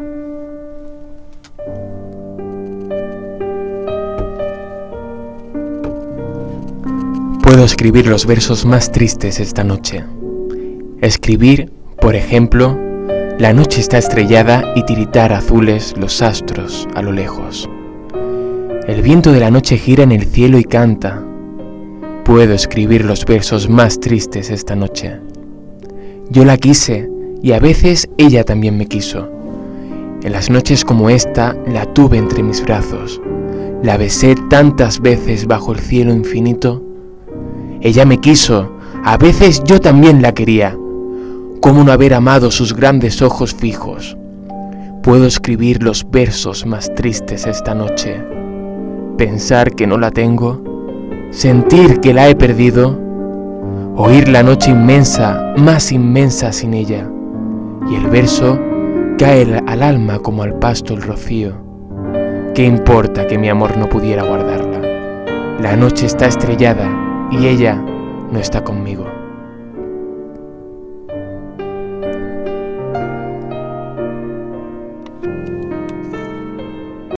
Puedo escribir los versos más tristes esta noche. Escribir, por ejemplo, la noche está estrellada y tiritar azules los astros a lo lejos. El viento de la noche gira en el cielo y canta. Puedo escribir los versos más tristes esta noche. Yo la quise y a veces ella también me quiso. En las noches como esta la tuve entre mis brazos. La besé tantas veces bajo el cielo infinito. Ella me quiso, a veces yo también la quería. ¿Cómo no haber amado sus grandes ojos fijos? Puedo escribir los versos más tristes esta noche. Pensar que no la tengo, sentir que la he perdido, oír la noche inmensa, más inmensa sin ella, y el verso cae al alma como al pasto el rocío. ¿Qué importa que mi amor no pudiera guardarla? La noche está estrellada y ella no está conmigo.